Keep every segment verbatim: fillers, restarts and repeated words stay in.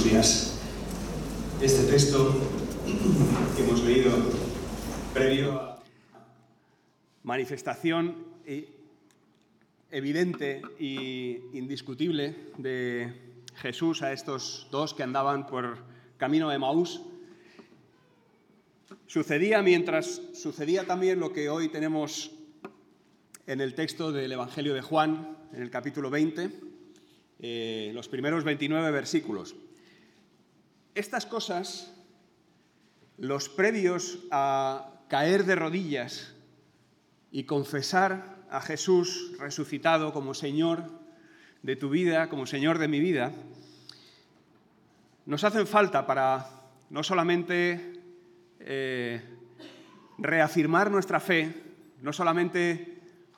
días. Este texto que hemos leído previo a manifestación evidente e indiscutible de Jesús a estos dos que andaban por camino de Emaús, sucedía mientras sucedía también lo que hoy tenemos en el texto del Evangelio de Juan, en el capítulo veinte, eh, los primeros veintinueve versículos. Estas cosas, los previos a caer de rodillas y confesar a Jesús resucitado como Señor de tu vida, como Señor de mi vida, nos hacen falta para no solamente eh, reafirmar nuestra fe, no solamente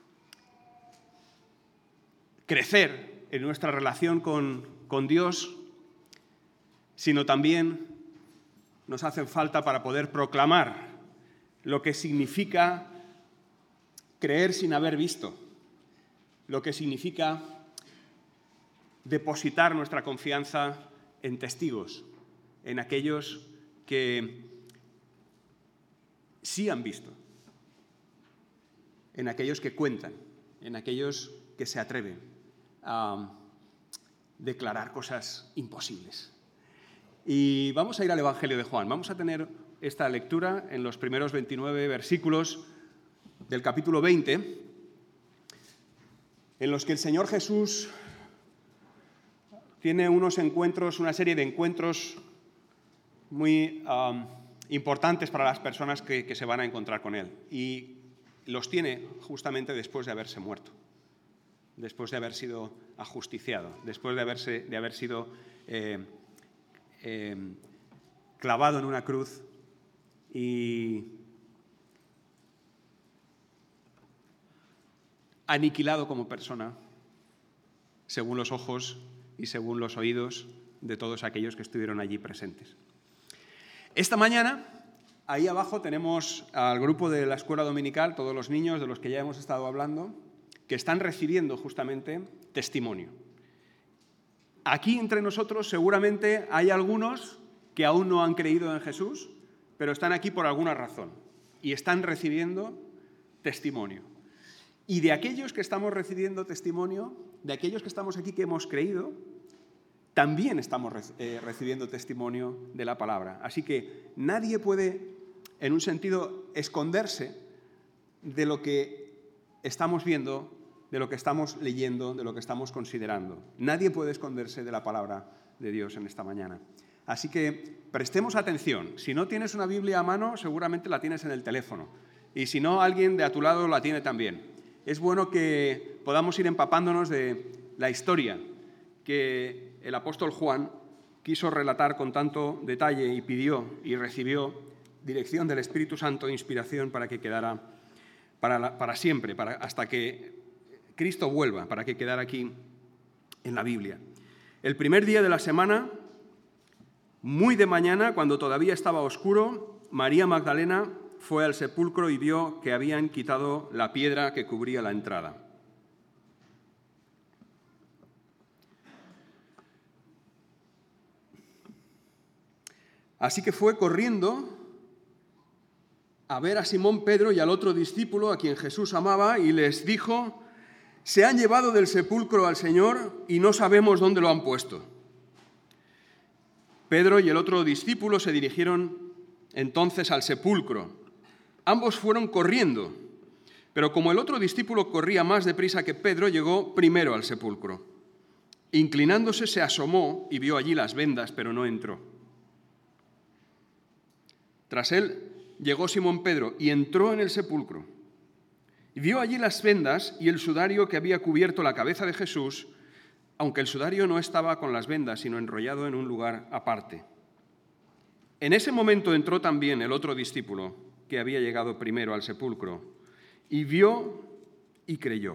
crecer en nuestra relación con, con Dios, sino también nos hacen falta para poder proclamar lo que significa creer sin haber visto, lo que significa depositar nuestra confianza en testigos, en aquellos que sí han visto, en aquellos que cuentan, en aquellos que se atreven a declarar cosas imposibles. Y vamos a ir al Evangelio de Juan. Vamos a tener esta lectura en los primeros veintinueve versículos del capítulo veinte, en los que el Señor Jesús tiene unos encuentros, una serie de encuentros muy um, importantes para las personas que, que se van a encontrar con Él. Y los tiene justamente después de haberse muerto, después de haber sido ajusticiado, después de, haberse, de haber sido eh, eh, clavado en una cruz y aniquilado como persona, según los ojos y según los oídos de todos aquellos que estuvieron allí presentes. Esta mañana, ahí abajo tenemos al grupo de la escuela dominical, todos los niños de los que ya hemos estado hablando, que están recibiendo justamente testimonio. Aquí entre nosotros seguramente hay algunos que aún no han creído en Jesús, pero están aquí por alguna razón y están recibiendo testimonio. Y de aquellos que estamos recibiendo testimonio, de aquellos que estamos aquí que hemos creído, también estamos eh, recibiendo testimonio de la palabra. Así que nadie puede, en un sentido, esconderse de lo que estamos viendo, de lo que estamos leyendo, de lo que estamos considerando. Nadie puede esconderse de la palabra de Dios en esta mañana. Así que prestemos atención. Si no tienes una Biblia a mano, seguramente la tienes en el teléfono. Y si no, alguien de a tu lado la tiene también. Es bueno que podamos ir empapándonos de la historia que el apóstol Juan quiso relatar con tanto detalle y pidió y recibió dirección del Espíritu Santo e inspiración para que quedara para, la, para siempre, para, hasta que Cristo vuelva, para que quedara aquí en la Biblia. El primer día de la semana, muy de mañana, cuando todavía estaba oscuro, María Magdalena fue al sepulcro y vio que habían quitado la piedra que cubría la entrada. Así que fue corriendo a ver a Simón Pedro y al otro discípulo a quien Jesús amaba y les dijo: «Se han llevado del sepulcro al Señor y no sabemos dónde lo han puesto». Pedro y el otro discípulo se dirigieron entonces al sepulcro. Ambos fueron corriendo, pero como el otro discípulo corría más deprisa que Pedro, llegó primero al sepulcro. Inclinándose se asomó y vio allí las vendas, pero no entró. Tras él llegó Simón Pedro y entró en el sepulcro. Y vio allí las vendas y el sudario que había cubierto la cabeza de Jesús, aunque el sudario no estaba con las vendas, sino enrollado en un lugar aparte. En ese momento entró también el otro discípulo, que había llegado primero al sepulcro, y vio y creyó.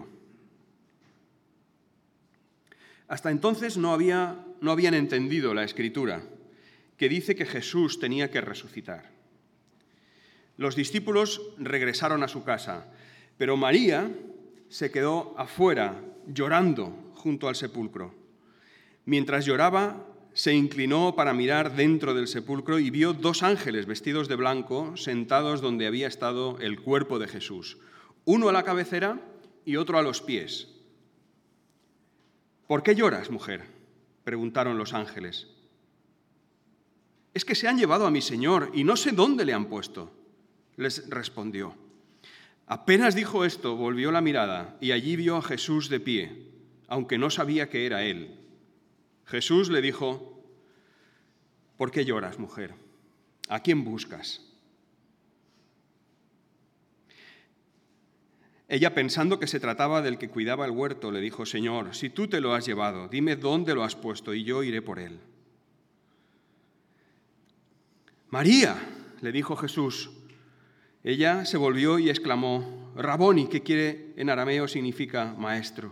Hasta entonces no, había, no habían entendido la Escritura, que dice que Jesús tenía que resucitar. Los discípulos regresaron a su casa, pero María se quedó afuera, llorando junto al sepulcro. Mientras lloraba, se inclinó para mirar dentro del sepulcro y vio dos ángeles vestidos de blanco sentados donde había estado el cuerpo de Jesús, uno a la cabecera y otro a los pies. ¿Por qué lloras, mujer?, preguntaron los ángeles. Es que se han llevado a mi Señor y no sé dónde le han puesto, les respondió. Apenas dijo esto, volvió la mirada y allí vio a Jesús de pie, aunque no sabía que era él. Jesús le dijo: ¿por qué lloras, mujer? ¿A quién buscas? Ella, pensando que se trataba del que cuidaba el huerto, le dijo: Señor, si tú te lo has llevado, dime dónde lo has puesto y yo iré por él. María, le dijo Jesús. Ella se volvió y exclamó: Raboni, que quiere en arameo significa maestro.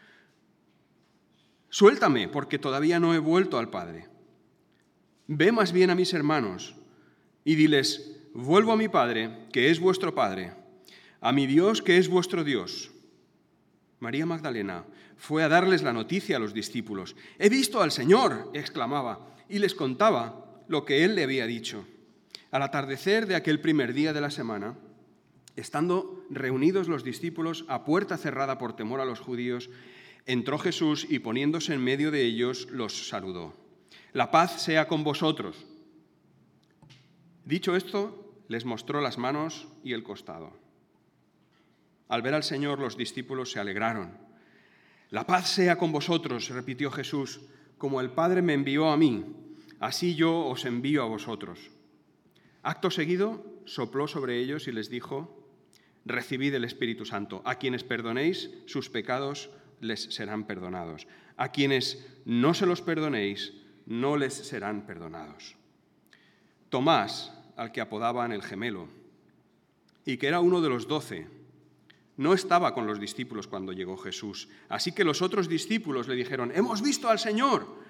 Suéltame, porque todavía no he vuelto al Padre. Ve más bien a mis hermanos y diles: vuelvo a mi Padre, que es vuestro Padre, a mi Dios, que es vuestro Dios. María Magdalena fue a darles la noticia a los discípulos. He visto al Señor, exclamaba, y les contaba lo que él le había dicho. Al atardecer de aquel primer día de la semana, estando reunidos los discípulos a puerta cerrada por temor a los judíos, entró Jesús y poniéndose en medio de ellos los saludó. La paz sea con vosotros. Dicho esto, les mostró las manos y el costado. Al ver al Señor, los discípulos se alegraron. La paz sea con vosotros, repitió Jesús, como el Padre me envió a mí, así yo os envío a vosotros. Acto seguido, sopló sobre ellos y les dijo: recibid el Espíritu Santo. A quienes perdonéis sus pecados les serán perdonados. A quienes no se los perdonéis, no les serán perdonados. Tomás, al que apodaban el gemelo, y que era uno de los doce, no estaba con los discípulos cuando llegó Jesús. Así que los otros discípulos le dijeron: hemos visto al Señor.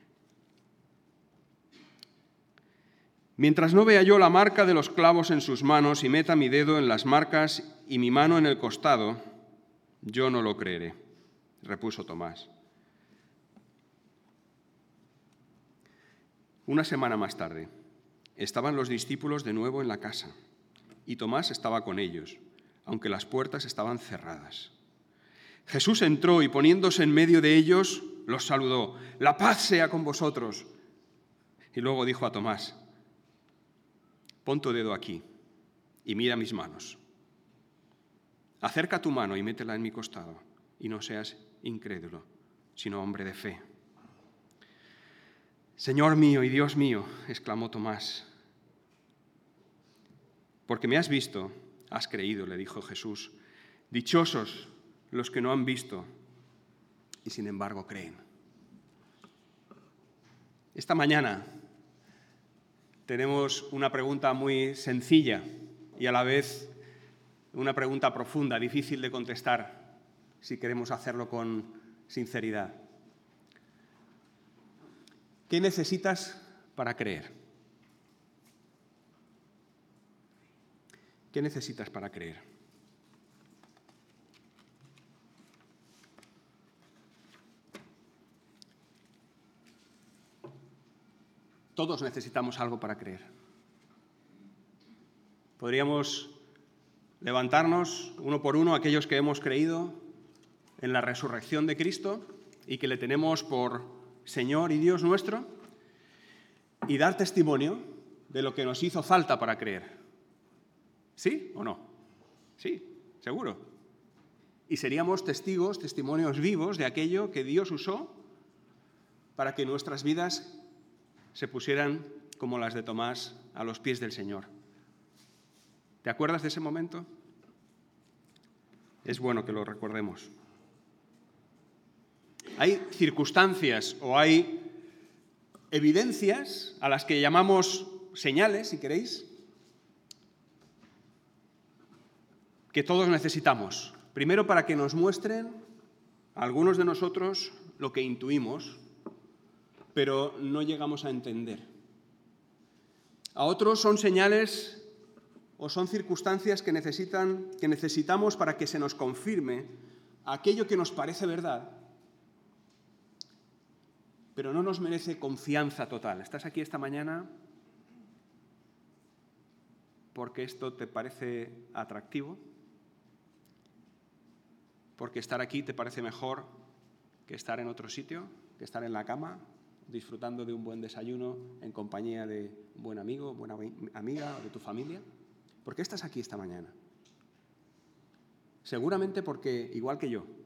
Mientras no vea yo la marca de los clavos en sus manos y meta mi dedo en las marcas y mi mano en el costado, yo no lo creeré, repuso Tomás. Una semana más tarde, estaban los discípulos de nuevo en la casa y Tomás estaba con ellos, aunque las puertas estaban cerradas. Jesús entró y poniéndose en medio de ellos, los saludó. La paz sea con vosotros. Y luego dijo a Tomás: pon tu dedo aquí y mira mis manos. Acerca tu mano y métela en mi costado, y no seas incrédulo, sino hombre de fe. Señor mío y Dios mío, exclamó Tomás. Porque me has visto, has creído, le dijo Jesús. Dichosos los que no han visto y sin embargo creen. Esta mañana tenemos una pregunta muy sencilla y a la vez una pregunta profunda, difícil de contestar si queremos hacerlo con sinceridad. ¿Qué necesitas para creer? ¿Qué necesitas para creer? Todos necesitamos algo para creer. Podríamos levantarnos uno por uno aquellos que hemos creído en la resurrección de Cristo y que le tenemos por Señor y Dios nuestro y dar testimonio de lo que nos hizo falta para creer. ¿Sí o no? Sí, seguro. Y seríamos testigos, testimonios vivos de aquello que Dios usó para que nuestras vidas se pusieran como las de Tomás a los pies del Señor. ¿Te acuerdas de ese momento? Es bueno que lo recordemos. Hay circunstancias o hay evidencias a las que llamamos señales, si queréis, que todos necesitamos. Primero, para que nos muestren a algunos de nosotros lo que intuimos, pero no llegamos a entender. A otros son señales o son circunstancias que necesitan, que necesitamos para que se nos confirme aquello que nos parece verdad, pero no nos merece confianza total. ¿Estás aquí esta mañana porque esto te parece atractivo? ¿Porque estar aquí te parece mejor que estar en otro sitio, que estar en la cama, disfrutando de un buen desayuno en compañía de un buen amigo, buena amiga o de tu familia? ¿Por qué estás aquí esta mañana? Seguramente porque, igual que yo,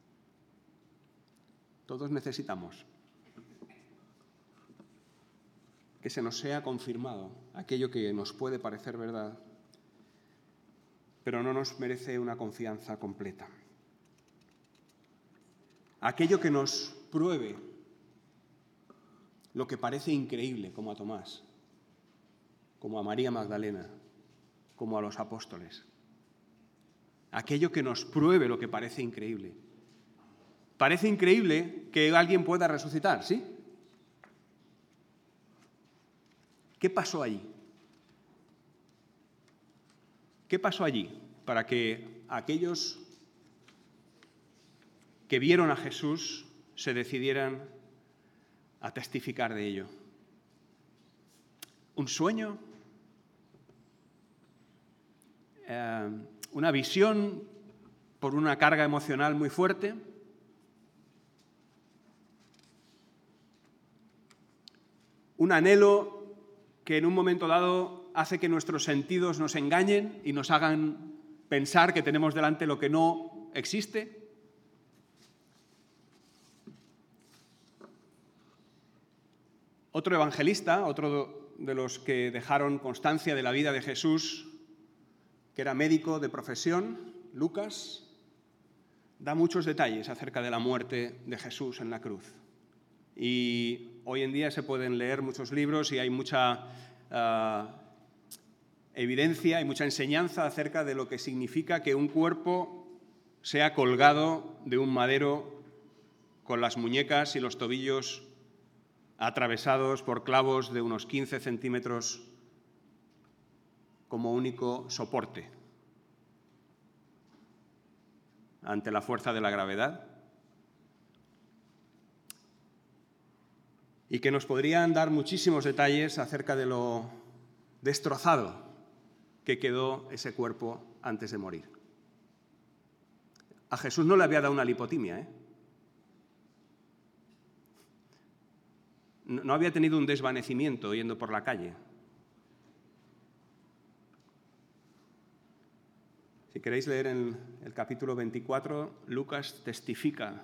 todos necesitamos que se nos sea confirmado aquello que nos puede parecer verdad, pero no nos merece una confianza completa. Aquello que nos pruebe lo que parece increíble, como a Tomás, como a María Magdalena, como a los apóstoles. Aquello que nos pruebe lo que parece increíble. Parece increíble que alguien pueda resucitar, ¿sí? ¿Qué pasó allí? ¿Qué pasó allí para que aquellos que vieron a Jesús se decidieran a testificar de ello? ¿Un sueño? Eh, ¿Una visión por una carga emocional muy fuerte? ¿Un anhelo que en un momento dado hace que nuestros sentidos nos engañen y nos hagan pensar que tenemos delante lo que no existe? Otro evangelista, otro de los que dejaron constancia de la vida de Jesús, que era médico de profesión, Lucas, da muchos detalles acerca de la muerte de Jesús en la cruz. Y hoy en día se pueden leer muchos libros y hay mucha uh, evidencia y mucha enseñanza acerca de lo que significa que un cuerpo sea colgado de un madero con las muñecas y los tobillos atravesados por clavos de unos quince centímetros como único soporte ante la fuerza de la gravedad, y que nos podrían dar muchísimos detalles acerca de lo destrozado que quedó ese cuerpo antes de morir. A Jesús no le había dado una lipotimia, ¿eh? No había tenido un desvanecimiento yendo por la calle. Si queréis leer en el capítulo veinticuatro, Lucas testifica,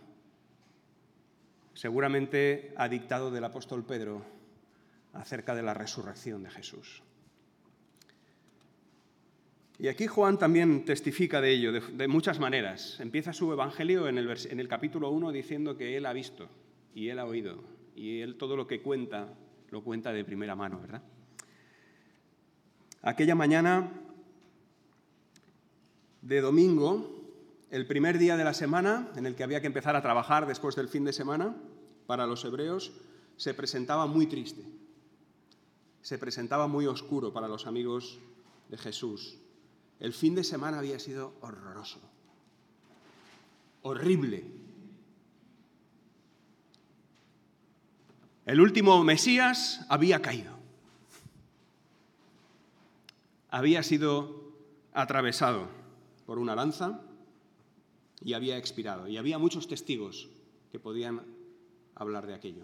seguramente ha dictado del apóstol Pedro, acerca de la resurrección de Jesús. Y aquí Juan también testifica de ello, de, de muchas maneras. Empieza su evangelio en el, en el capítulo uno diciendo que él ha visto y él ha oído, y él todo lo que cuenta, lo cuenta de primera mano, ¿verdad? Aquella mañana de domingo, el primer día de la semana, en el que había que empezar a trabajar después del fin de semana, para los hebreos, se presentaba muy triste. Se presentaba muy oscuro para los amigos de Jesús. El fin de semana había sido horroroso, horrible. El último Mesías había caído. Había sido atravesado por una lanza y había expirado. Y había muchos testigos que podían hablar de aquello.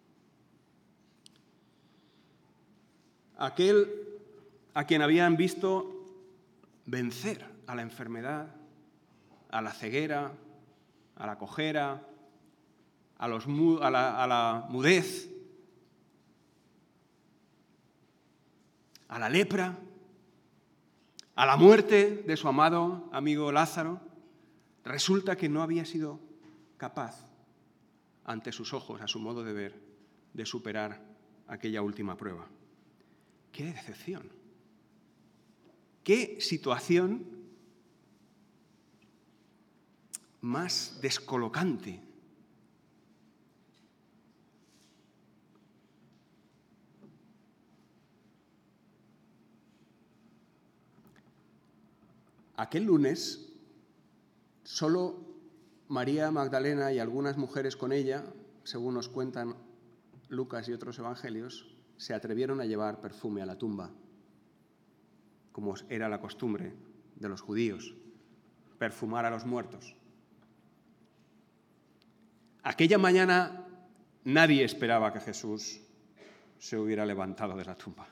Aquel a quien habían visto vencer a la enfermedad, a la ceguera, a la cojera, a, los, a, la, a la mudez, a la lepra, a la muerte de su amado amigo Lázaro, resulta que no había sido capaz, ante sus ojos, a su modo de ver, de superar aquella última prueba. ¡Qué decepción! ¡Qué situación más descolocante! Aquel lunes, solo María Magdalena y algunas mujeres con ella, según nos cuentan Lucas y otros evangelios, se atrevieron a llevar perfume a la tumba, como era la costumbre de los judíos, perfumar a los muertos. Aquella mañana nadie esperaba que Jesús se hubiera levantado de la tumba.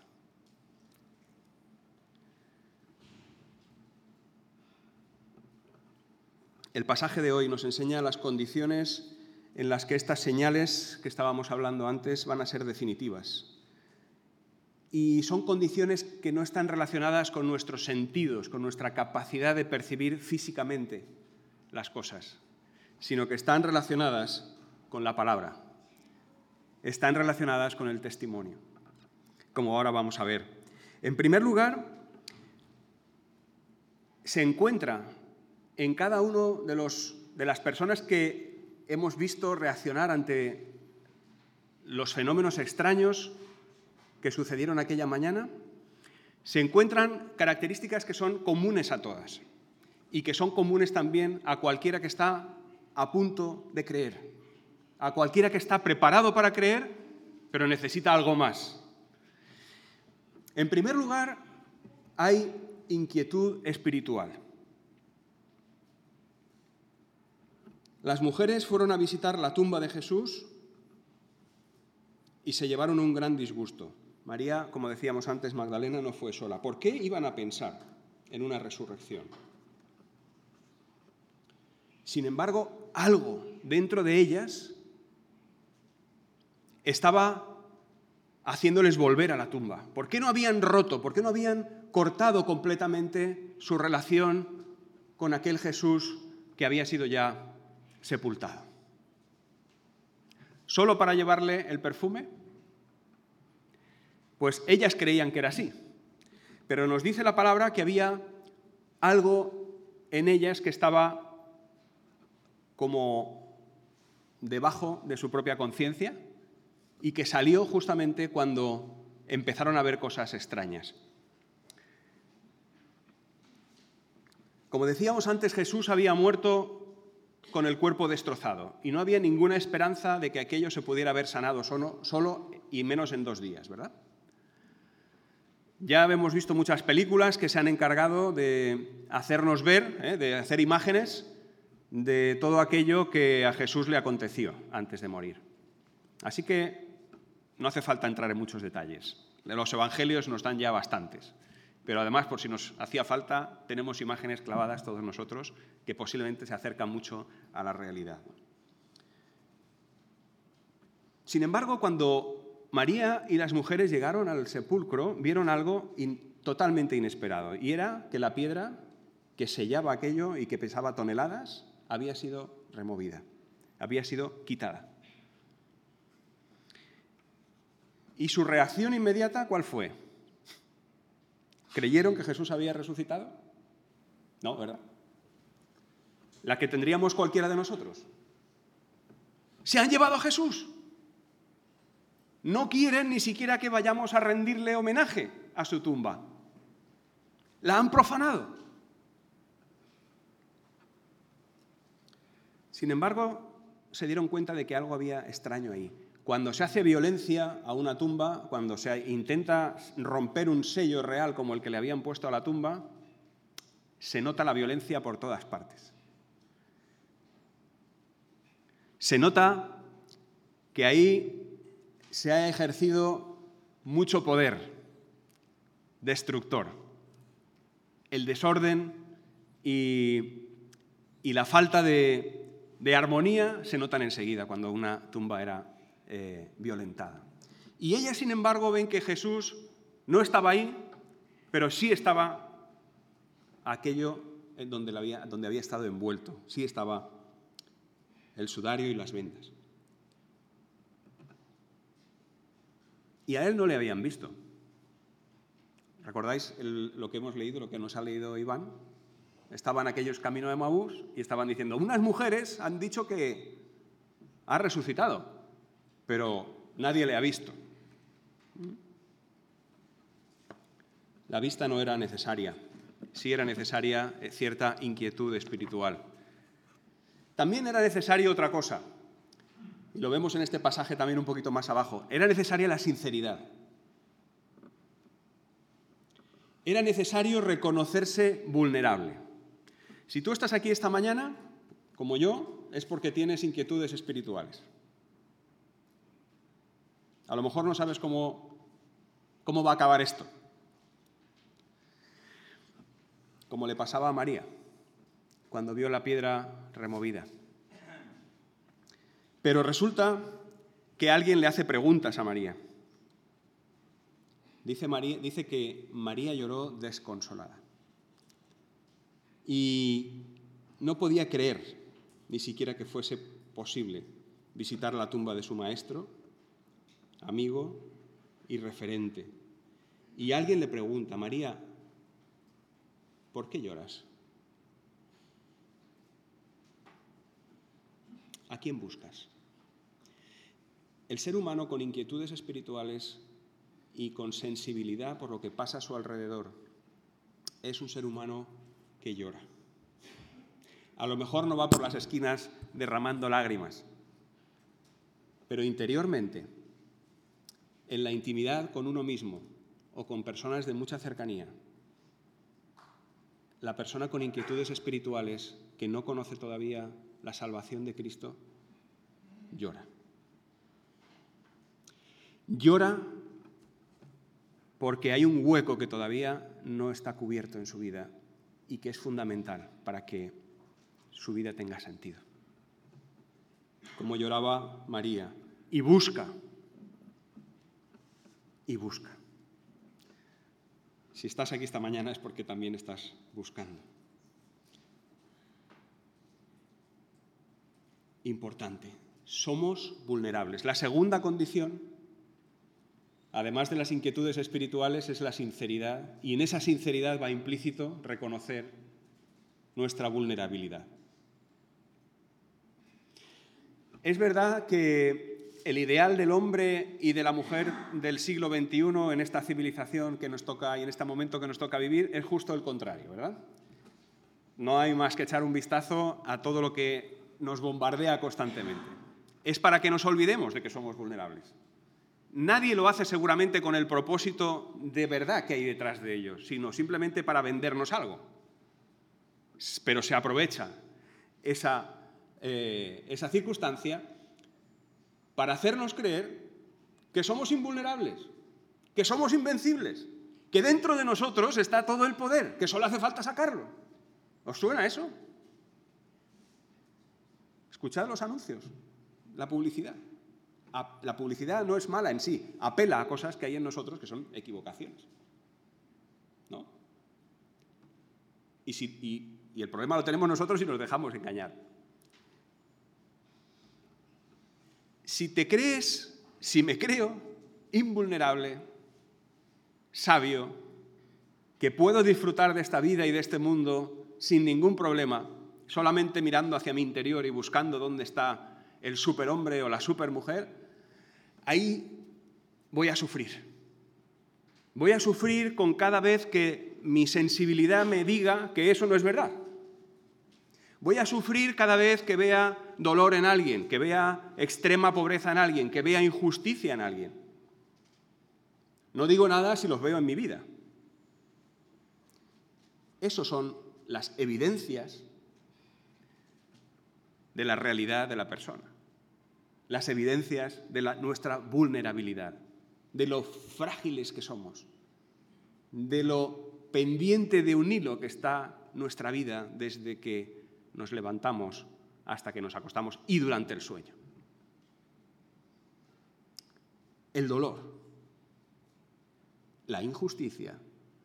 El pasaje de hoy nos enseña las condiciones en las que estas señales que estábamos hablando antes van a ser definitivas. Y son condiciones que no están relacionadas con nuestros sentidos, con nuestra capacidad de percibir físicamente las cosas, sino que están relacionadas con la palabra, están relacionadas con el testimonio, como ahora vamos a ver. En primer lugar, se encuentra en cada uno de, los, de las personas que hemos visto reaccionar ante los fenómenos extraños que sucedieron aquella mañana, se encuentran características que son comunes a todas y que son comunes también a cualquiera que está a punto de creer, a cualquiera que está preparado para creer, pero necesita algo más. En primer lugar, hay inquietud espiritual. Las mujeres fueron a visitar la tumba de Jesús y se llevaron un gran disgusto. María, como decíamos antes, Magdalena no fue sola. ¿Por qué iban a pensar en una resurrección? Sin embargo, algo dentro de ellas estaba haciéndoles volver a la tumba. ¿Por qué no habían roto? ¿Por qué no habían cortado completamente su relación con aquel Jesús que había sido ya sepultado? ¿Solo para llevarle el perfume? Pues ellas creían que era así, pero nos dice la palabra que había algo en ellas que estaba como debajo de su propia conciencia y que salió justamente cuando empezaron a ver cosas extrañas. Como decíamos antes, Jesús había muerto con el cuerpo destrozado y no había ninguna esperanza de que aquello se pudiera haber sanado solo, solo y menos en dos días, ¿verdad? Ya hemos visto muchas películas que se han encargado de hacernos ver, ¿eh? de hacer imágenes de todo aquello que a Jesús le aconteció antes de morir. Así que no hace falta entrar en muchos detalles. Los evangelios nos dan ya bastantes. Pero además, por si nos hacía falta, tenemos imágenes clavadas todos nosotros que posiblemente se acercan mucho a la realidad. Sin embargo, cuando María y las mujeres llegaron al sepulcro, vieron algo in- totalmente inesperado, y era que la piedra que sellaba aquello y que pesaba toneladas había sido removida, había sido quitada. ¿Y su reacción inmediata cuál fue? ¿Creyeron que Jesús había resucitado? No, ¿verdad? La que tendríamos cualquiera de nosotros. ¡Se han llevado a Jesús! No quieren ni siquiera que vayamos a rendirle homenaje a su tumba. La han profanado. Sin embargo, se dieron cuenta de que algo había extraño ahí. Cuando se hace violencia a una tumba, cuando se intenta romper un sello real como el que le habían puesto a la tumba, se nota la violencia por todas partes. Se nota que ahí se ha ejercido mucho poder destructor. El desorden y, y la falta de, de armonía se notan enseguida cuando una tumba era eh, violentada. Y ellas, sin embargo, ven que Jesús no estaba ahí, pero sí estaba aquello en donde, había, donde había estado envuelto. Sí estaba el sudario y las vendas. Y a él no le habían visto. ¿Recordáis el, lo que hemos leído, lo que nos ha leído Iván? Estaban aquellos camino de Maús y estaban diciendo, unas mujeres han dicho que ha resucitado, pero nadie le ha visto. La vista no era necesaria, sí era necesaria cierta inquietud espiritual. También era necesaria otra cosa, y lo vemos en este pasaje también un poquito más abajo, era necesaria la sinceridad. Era necesario reconocerse vulnerable. Si tú estás aquí esta mañana, como yo, es porque tienes inquietudes espirituales. A lo mejor no sabes cómo, cómo va a acabar esto. Como le pasaba a María cuando vio la piedra removida. Pero resulta que alguien le hace preguntas a María. Dice, María, dice que María lloró desconsolada. Y no podía creer ni siquiera que fuese posible visitar la tumba de su maestro, amigo y referente. Y alguien le pregunta, María, ¿por qué lloras? ¿A quién buscas? El ser humano con inquietudes espirituales y con sensibilidad por lo que pasa a su alrededor es un ser humano que llora. A lo mejor no va por las esquinas derramando lágrimas, pero interiormente, en la intimidad con uno mismo o con personas de mucha cercanía, la persona con inquietudes espirituales que no conoce todavía la salvación de Cristo, llora. Llora porque hay un hueco que todavía no está cubierto en su vida y que es fundamental para que su vida tenga sentido. Como lloraba María, y busca, y busca. Si estás aquí esta mañana es porque también estás buscando. Importante, somos vulnerables. La segunda condición, además de las inquietudes espirituales, es la sinceridad, y en esa sinceridad va implícito reconocer nuestra vulnerabilidad. Es verdad que el ideal del hombre y de la mujer del siglo veintiuno en esta civilización que nos toca y en este momento que nos toca vivir es justo el contrario, ¿verdad? No hay más que echar un vistazo a todo lo que nos bombardea constantemente. Es para que nos olvidemos de que somos vulnerables. Nadie lo hace seguramente con el propósito de verdad que hay detrás de ello, sino simplemente para vendernos algo. Pero se aprovecha esa, eh, esa circunstancia para hacernos creer que somos invulnerables, que somos invencibles, que dentro de nosotros está todo el poder, que solo hace falta sacarlo. ¿Os suena eso? Escuchad los anuncios, la publicidad. La publicidad no es mala en sí, apela a cosas que hay en nosotros que son equivocaciones, ¿no? Y, si, y, y el problema lo tenemos nosotros si nos dejamos engañar. Si te crees, si me creo invulnerable, sabio, que puedo disfrutar de esta vida y de este mundo sin ningún problema, solamente mirando hacia mi interior y buscando dónde está el superhombre o la supermujer, ahí voy a sufrir. Voy a sufrir con cada vez que mi sensibilidad me diga que eso no es verdad. Voy a sufrir cada vez que vea dolor en alguien, que vea extrema pobreza en alguien, que vea injusticia en alguien. No digo nada si los veo en mi vida. Esas son las evidencias de la realidad de la persona. Las evidencias de la, nuestra vulnerabilidad, de lo frágiles que somos, de lo pendiente de un hilo que está nuestra vida desde que nos levantamos hasta que nos acostamos y durante el sueño. El dolor, la injusticia,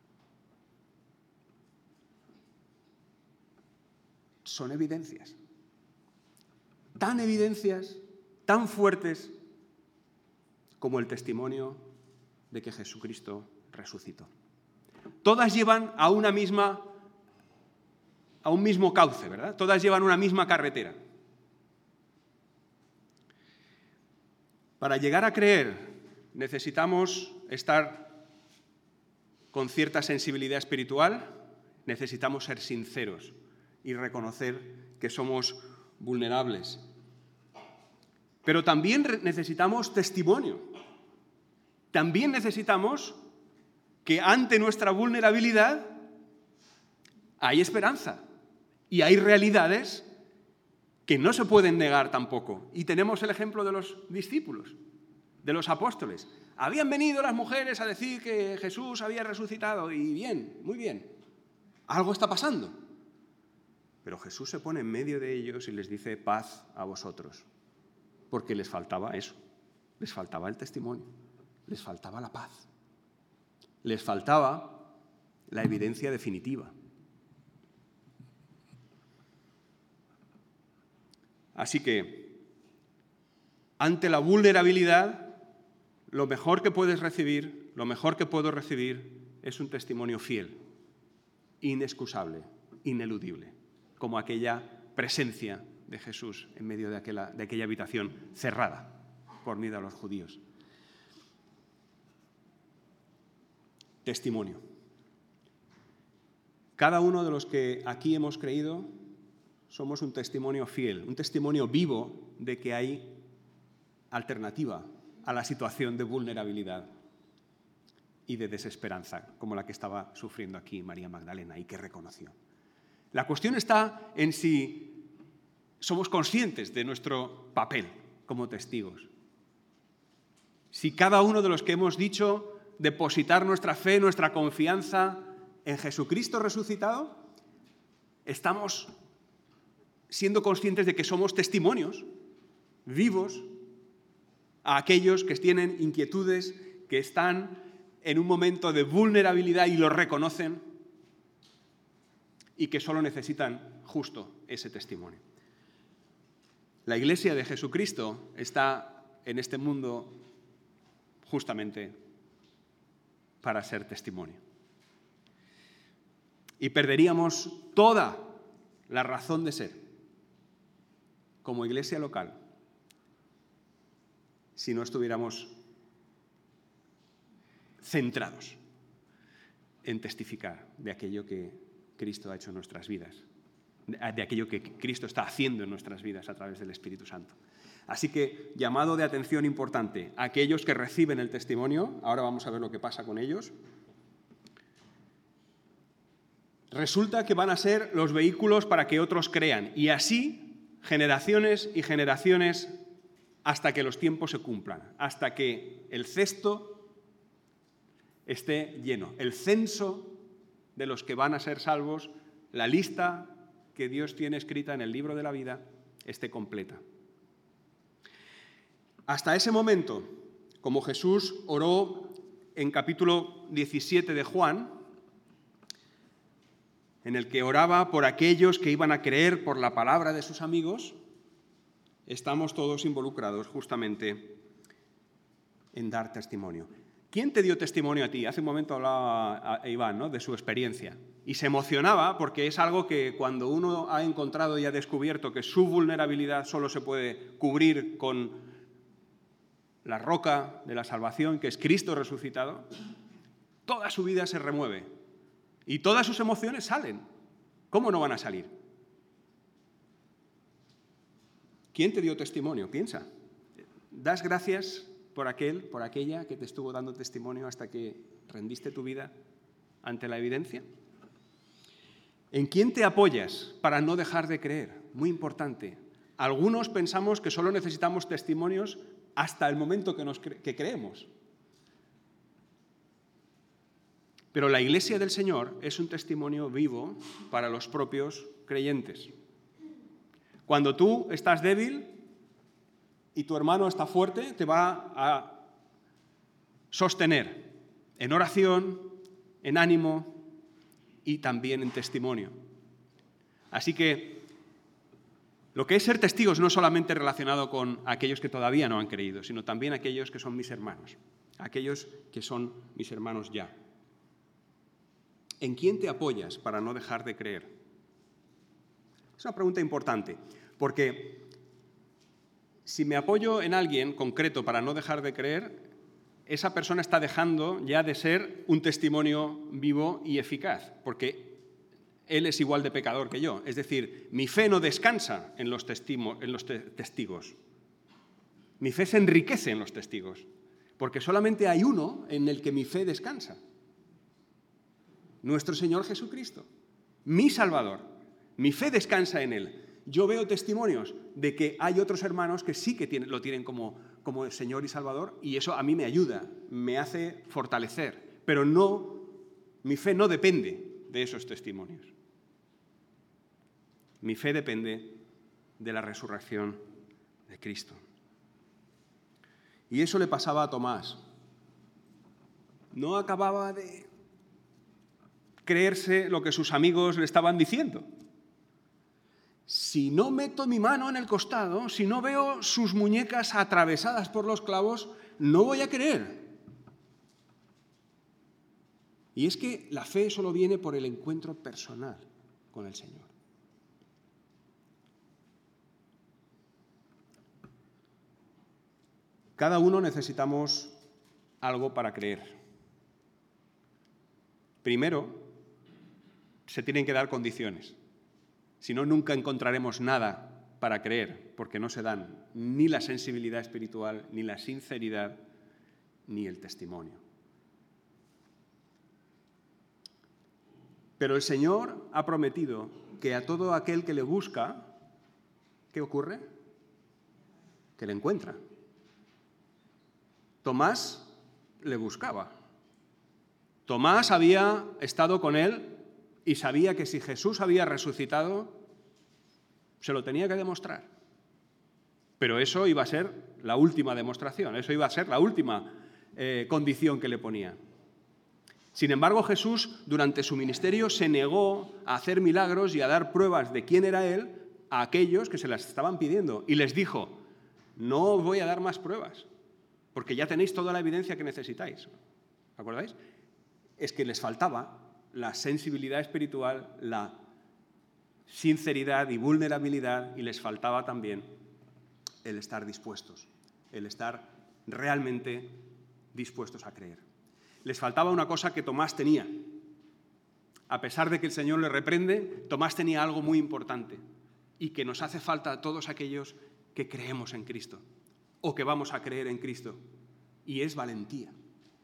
son evidencias, tan evidencias, tan fuertes como el testimonio de que Jesucristo resucitó. Todas llevan a una misma, a un mismo cauce, ¿verdad? Todas llevan una misma carretera. Para llegar a creer necesitamos estar con cierta sensibilidad espiritual, necesitamos ser sinceros y reconocer que somos vulnerables. Pero también necesitamos testimonio. También necesitamos que ante nuestra vulnerabilidad hay esperanza y hay realidades que no se pueden negar tampoco. Y tenemos el ejemplo de los discípulos, de los apóstoles. Habían venido las mujeres a decir que Jesús había resucitado y bien, muy bien, algo está pasando. Pero Jesús se pone en medio de ellos y les dice paz a vosotros, porque les faltaba eso, les faltaba el testimonio, les faltaba la paz, les faltaba la evidencia definitiva. Así que, ante la vulnerabilidad, lo mejor que puedes recibir, lo mejor que puedo recibir es un testimonio fiel, inexcusable, ineludible, como aquella presencia de Jesús en medio de aquella, de aquella habitación cerrada por miedo a los judíos. Testimonio. Cada uno de los que aquí hemos creído somos un testimonio fiel, un testimonio vivo de que hay alternativa a la situación de vulnerabilidad y de desesperanza, como la que estaba sufriendo aquí María Magdalena y que reconoció. La cuestión está en si somos conscientes de nuestro papel como testigos. Si cada uno de los que hemos dicho depositar nuestra fe, nuestra confianza en Jesucristo resucitado, estamos siendo conscientes de que somos testimonios vivos a aquellos que tienen inquietudes, que están en un momento de vulnerabilidad y lo reconocen y que solo necesitan justo ese testimonio. La Iglesia de Jesucristo está en este mundo justamente para ser testimonio. Y perderíamos toda la razón de ser como iglesia local si no estuviéramos centrados en testificar de aquello que Cristo ha hecho en nuestras vidas, de aquello que Cristo está haciendo en nuestras vidas a través del Espíritu Santo. Así que, llamado de atención importante, aquellos que reciben el testimonio, ahora vamos a ver lo que pasa con ellos, resulta que van a ser los vehículos para que otros crean, y así generaciones y generaciones hasta que los tiempos se cumplan, hasta que el cesto esté lleno, el censo de los que van a ser salvos, la lista que Dios tiene escrita en el libro de la vida, esté completa. Hasta ese momento, como Jesús oró en capítulo diecisiete de Juan, en el que oraba por aquellos que iban a creer por la palabra de sus amigos, estamos todos involucrados justamente en dar testimonio. ¿Quién te dio testimonio a ti? Hace un momento hablaba a Iván, ¿no?, de su experiencia. Y se emocionaba porque es algo que cuando uno ha encontrado y ha descubierto que su vulnerabilidad solo se puede cubrir con la roca de la salvación, que es Cristo resucitado, toda su vida se remueve y todas sus emociones salen. ¿Cómo no van a salir? ¿Quién te dio testimonio? Piensa. ¿Das gracias por aquel, por aquella que te estuvo dando testimonio hasta que rendiste tu vida ante la evidencia? ¿En quién te apoyas para no dejar de creer? Muy importante. Algunos pensamos que solo necesitamos testimonios hasta el momento que, nos cre- que creemos. Pero la Iglesia del Señor es un testimonio vivo para los propios creyentes. Cuando tú estás débil y tu hermano está fuerte, te va a sostener en oración, en ánimo y también en testimonio. Así que lo que es ser testigos no es solamente relacionado con aquellos que todavía no han creído, sino también aquellos que son mis hermanos, aquellos que son mis hermanos ya. ¿En quién te apoyas para no dejar de creer? Es una pregunta importante, porque si me apoyo en alguien concreto para no dejar de creer, esa persona está dejando ya de ser un testimonio vivo y eficaz, porque él es igual de pecador que yo. Es decir, mi fe no descansa en los, testimo- en los te- testigos. Mi fe se enriquece en los testigos, porque solamente hay uno en el que mi fe descansa. Nuestro Señor Jesucristo, mi Salvador. Mi fe descansa en Él. Yo veo testimonios de que hay otros hermanos que sí que tienen, lo tienen como, como Señor y Salvador, y eso a mí me ayuda, me hace fortalecer. Pero no, mi fe no depende de esos testimonios. Mi fe depende de la resurrección de Cristo. Y eso le pasaba a Tomás. No acababa de creerse lo que sus amigos le estaban diciendo. Si no meto mi mano en el costado, si no veo sus muñecas atravesadas por los clavos, no voy a creer. Y es que la fe solo viene por el encuentro personal con el Señor. Cada uno necesitamos algo para creer. Primero, se tienen que dar condiciones. Si no, nunca encontraremos nada para creer, porque no se dan ni la sensibilidad espiritual, ni la sinceridad, ni el testimonio. Pero el Señor ha prometido que a todo aquel que le busca, ¿qué ocurre? Que le encuentra. Tomás le buscaba. Tomás había estado con él y sabía que si Jesús había resucitado, se lo tenía que demostrar. Pero eso iba a ser la última demostración, eso iba a ser la última eh, condición que le ponía. Sin embargo, Jesús, durante su ministerio, se negó a hacer milagros y a dar pruebas de quién era Él a aquellos que se las estaban pidiendo. Y les dijo, no os voy a dar más pruebas, porque ya tenéis toda la evidencia que necesitáis. ¿Acordáis? Es que les faltaba la sensibilidad espiritual, la sinceridad y vulnerabilidad, y les faltaba también el estar dispuestos, el estar realmente dispuestos a creer. Les faltaba una cosa que Tomás tenía. A pesar de que el Señor le reprende, Tomás tenía algo muy importante y que nos hace falta a todos aquellos que creemos en Cristo o que vamos a creer en Cristo, y es valentía.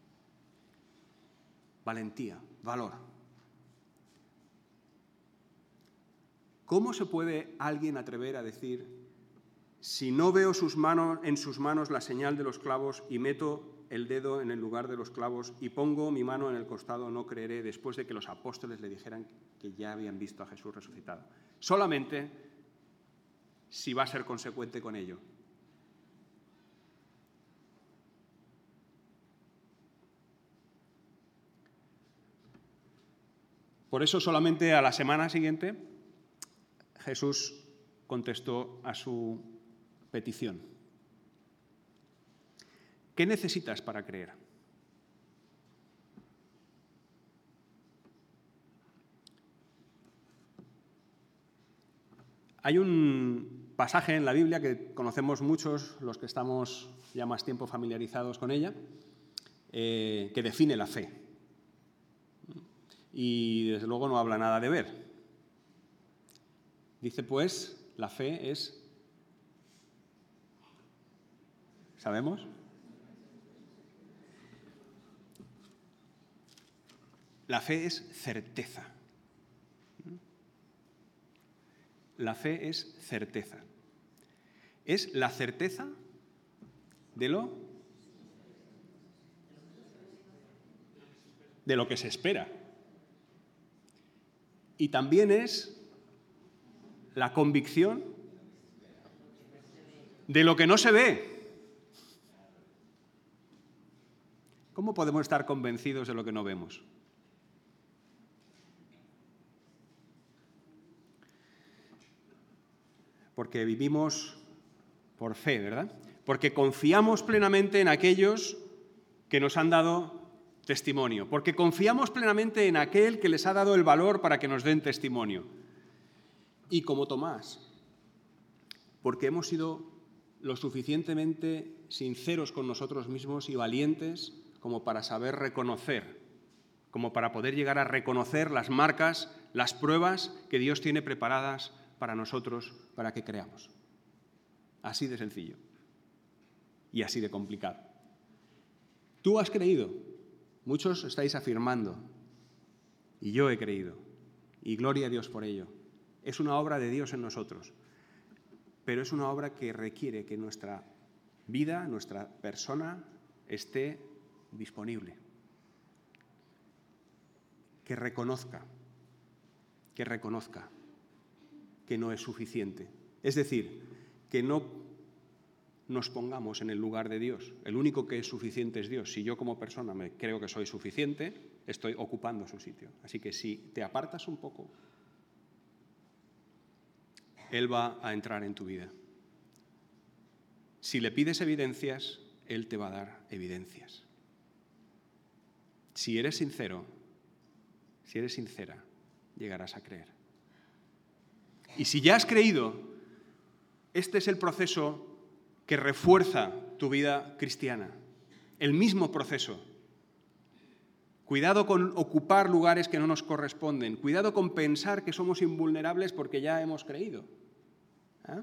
Valentía, valor. ¿Cómo se puede alguien atrever a decir, si no veo sus manos, en sus manos la señal de los clavos y meto el dedo en el lugar de los clavos y pongo mi mano en el costado, no creeré, después de que los apóstoles le dijeran que ya habían visto a Jesús resucitado? Solamente si va a ser consecuente con ello. Por eso, solamente a la semana siguiente, Jesús contestó a su petición. ¿Qué necesitas para creer? Hay un pasaje en la Biblia que conocemos muchos, los que estamos ya más tiempo familiarizados con ella, eh, que define la fe. Y desde luego no habla nada de ver. Dice pues, la fe es, ¿sabemos? La fe es certeza. La fe es certeza. Es la certeza de lo, de lo que se espera. Y también es la convicción de lo que no se ve. ¿Cómo podemos estar convencidos de lo que no vemos? Porque vivimos por fe, ¿verdad? Porque confiamos plenamente en aquellos que nos han dado testimonio, porque confiamos plenamente en aquel que les ha dado el valor para que nos den testimonio. Y como Tomás, porque hemos sido lo suficientemente sinceros con nosotros mismos y valientes como para saber reconocer, como para poder llegar a reconocer las marcas, las pruebas que Dios tiene preparadas para nosotros, para que creamos. Así de sencillo. y así de complicado. Tú has creído, muchos estáis afirmando, y yo he creído, y gloria a Dios por ello. Es una obra de Dios en nosotros, pero es una obra que requiere que nuestra vida, nuestra persona, esté disponible. Que reconozca, que reconozca que no es suficiente. Es decir, que no nos pongamos en el lugar de Dios. El único que es suficiente es Dios. Si yo como persona me creo que soy suficiente, estoy ocupando su sitio. Así que si te apartas un poco, Él va a entrar en tu vida. Si le pides evidencias, Él te va a dar evidencias. Si eres sincero, si eres sincera, llegarás a creer. Y si ya has creído, este es el proceso que refuerza tu vida cristiana. El mismo proceso. Cuidado con ocupar lugares que no nos corresponden. Cuidado con pensar que somos invulnerables porque ya hemos creído. ¿Eh?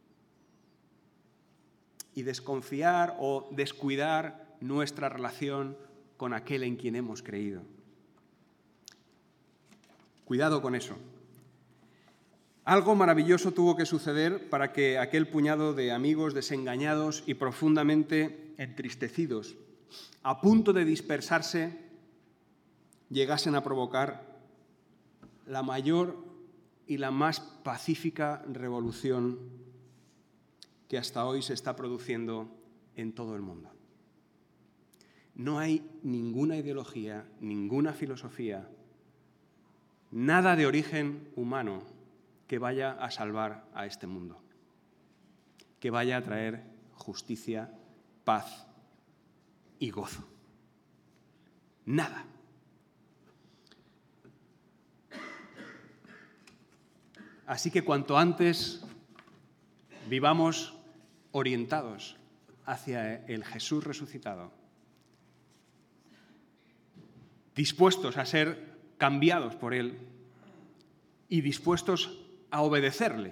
Y desconfiar o descuidar nuestra relación con aquel en quien hemos creído. Cuidado con eso. Algo maravilloso tuvo que suceder para que aquel puñado de amigos desengañados y profundamente entristecidos, a punto de dispersarse, llegasen a provocar la mayor y la más pacífica revolución que hasta hoy se está produciendo en todo el mundo. No hay ninguna ideología, ninguna filosofía, nada de origen humano que vaya a salvar a este mundo, que vaya a traer justicia, paz y gozo. Nada. Así que cuanto antes vivamos orientados hacia el Jesús resucitado, dispuestos a ser cambiados por Él y dispuestos a obedecerle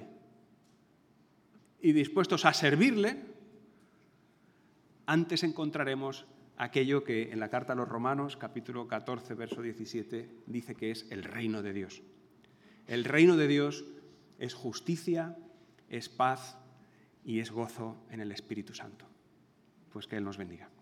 y dispuestos a servirle, antes encontraremos aquello que en la carta a los Romanos, capítulo catorce, verso diecisiete, dice que es el reino de Dios. El reino de Dios es justicia, es paz y es gozo en el Espíritu Santo. Pues que Él nos bendiga.